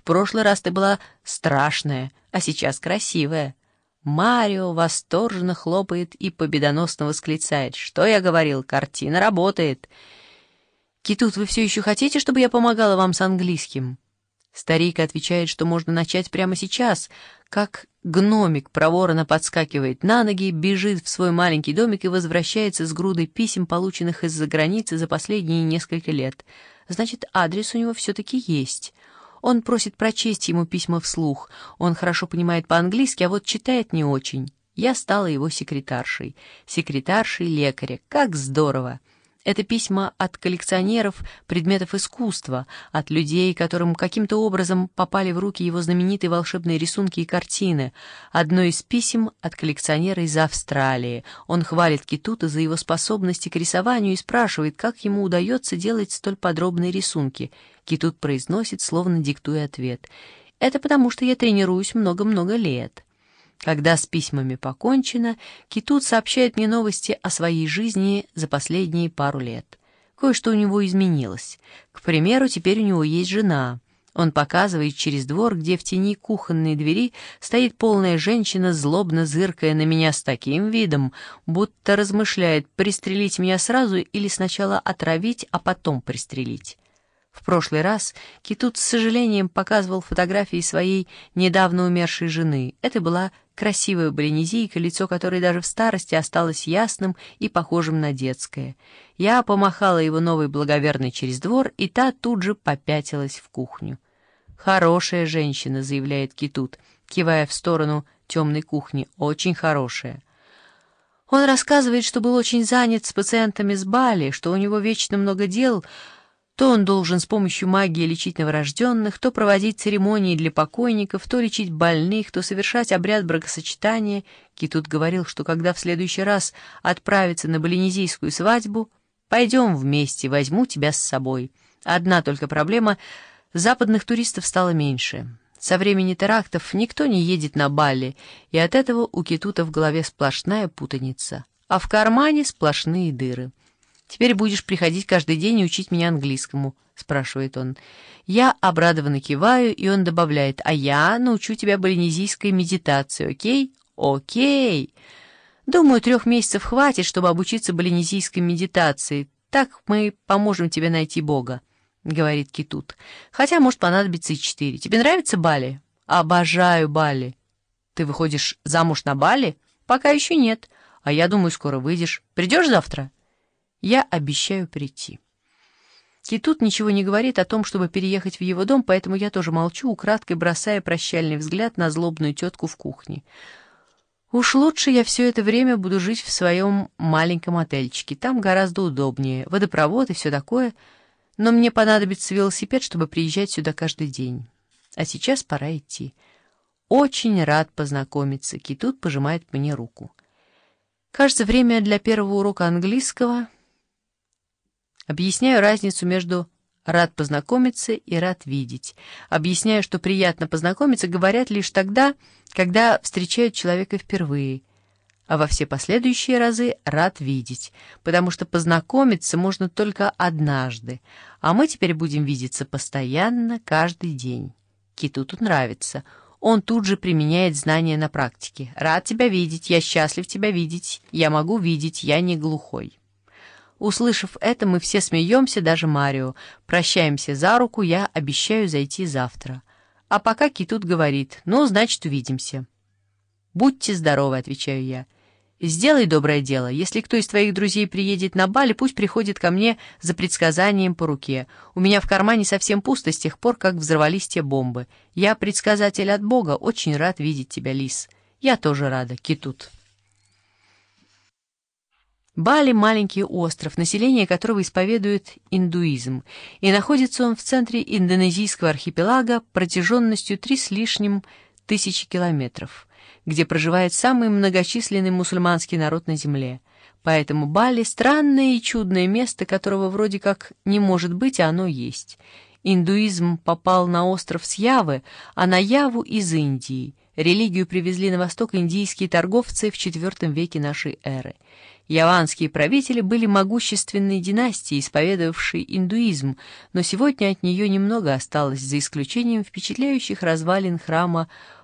прошлый раз ты была страшная, а сейчас красивая». Марио восторженно хлопает и победоносно восклицает: «Что я говорил? Картина работает!» «Китут, вы все еще хотите, чтобы я помогала вам с английским?» Старик отвечает, что можно начать прямо сейчас, как гномик проворно подскакивает на ноги, бежит в свой маленький домик и возвращается с грудой писем, полученных из-за границы за последние несколько лет. Значит, адрес у него все-таки есть. Он просит прочесть ему письма вслух. Он хорошо понимает по-английски, а вот читает не очень. Я стала его секретаршей. Секретаршей лекаря. Как здорово! Это письма от коллекционеров предметов искусства, от людей, которым каким-то образом попали в руки его знаменитые волшебные рисунки и картины. Одно из писем от коллекционера из Австралии. Он хвалит Китута за его способности к рисованию и спрашивает, как ему удается делать столь подробные рисунки. Китут произносит, словно диктуя ответ: «Это потому, что я тренируюсь много-много лет». Когда с письмами покончено, Китут сообщает мне новости о своей жизни за последние пару лет. Кое-что у него изменилось. К примеру, теперь у него есть жена. Он показывает через двор, где в тени кухонной двери стоит полная женщина, злобно зыркая на меня с таким видом, будто размышляет, пристрелить меня сразу или сначала отравить, а потом пристрелить. В прошлый раз Китут с сожалением показывал фотографии своей недавно умершей жены. Это была красивая балинезийка, лицо которой даже в старости осталось ясным и похожим на детское. Я помахала его новой благоверной через двор, и та тут же попятилась в кухню. «Хорошая женщина», — заявляет Китут, кивая в сторону темной кухни, — «очень хорошая». Он рассказывает, что был очень занят с пациентами с Бали, что у него вечно много дел. То он должен с помощью магии лечить новорожденных, то проводить церемонии для покойников, то лечить больных, то совершать обряд бракосочетания. Китут говорил, что когда в следующий раз отправится на балинезийскую свадьбу, «Пойдем вместе, возьму тебя с собой». Одна только проблема — западных туристов стало меньше. Со времени терактов никто не едет на Бали, и от этого у Китута в голове сплошная путаница, а в кармане сплошные дыры. «Теперь будешь приходить каждый день и учить меня английскому?» — спрашивает он. Я обрадованно киваю, и он добавляет: «А я научу тебя балинезийской медитации, окей?» «Окей!» «Думаю, 3 месяцев хватит, чтобы обучиться балинезийской медитации. Так мы поможем тебе найти Бога», — говорит Китут. «Хотя, может, понадобится и 4. Тебе нравится Бали?» «Обожаю Бали». «Ты выходишь замуж на Бали?» «Пока еще нет. А я думаю, скоро выйдешь. Придешь завтра?» Я обещаю прийти. Китут ничего не говорит о том, чтобы переехать в его дом, поэтому я тоже молчу, украдкой бросая прощальный взгляд на злобную тетку в кухне. Уж лучше я все это время буду жить в своем маленьком отельчике. Там гораздо удобнее, водопровод и все такое, но мне понадобится велосипед, чтобы приезжать сюда каждый день. А сейчас пора идти. Очень рад познакомиться. Китут пожимает мне руку. Кажется, время для первого урока английского. Объясняю разницу между «рад познакомиться» и «рад видеть». Объясняю, что приятно познакомиться говорят лишь тогда, когда встречают человека впервые, а во все последующие разы «рад видеть», потому что познакомиться можно только однажды, а мы теперь будем видеться постоянно, каждый день. Киту тут нравится. Он тут же применяет знания на практике. «Рад тебя видеть, я счастлив тебя видеть, я могу видеть, я не глухой». Услышав это, мы все смеемся, даже Марио. Прощаемся за руку, я обещаю зайти завтра. А пока Китут говорит: «Ну, значит, увидимся». «Будьте здоровы», — отвечаю я. «Сделай доброе дело. Если кто из твоих друзей приедет на Бали, пусть приходит ко мне за предсказанием по руке. У меня в кармане совсем пусто с тех пор, как взорвались те бомбы. Я предсказатель от Бога, очень рад видеть тебя, Лис». «Я тоже рада, Китут». Бали — маленький остров, население которого исповедует индуизм, и находится он в центре индонезийского архипелага протяженностью 3 с лишним тысячи километров, где проживает самый многочисленный мусульманский народ на земле. Поэтому Бали — странное и чудное место, которого вроде как не может быть, а оно есть. Индуизм попал на остров с Явы, а на Яву — из Индии. Религию привезли на восток индийские торговцы в IV веке нашей эры. Яванские правители были могущественной династией, исповедовавшей индуизм, но сегодня от нее немного осталось, за исключением впечатляющих развалин храма